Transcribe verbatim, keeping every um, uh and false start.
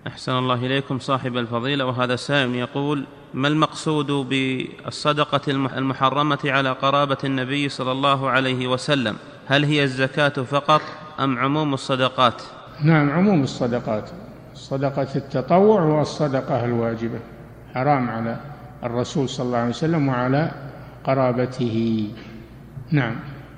أحسن الله إليكم صاحب الفضيلة. وهذا سائل يقول: ما المقصود بالصدقة المحرمة على قرابة النبي صلى الله عليه وسلم؟ هل هي الزكاة فقط أم عموم الصدقات؟ نعم، عموم الصدقات، صدقة التطوع والصدقة الواجبة حرام على الرسول صلى الله عليه وسلم وعلى قرابته. نعم.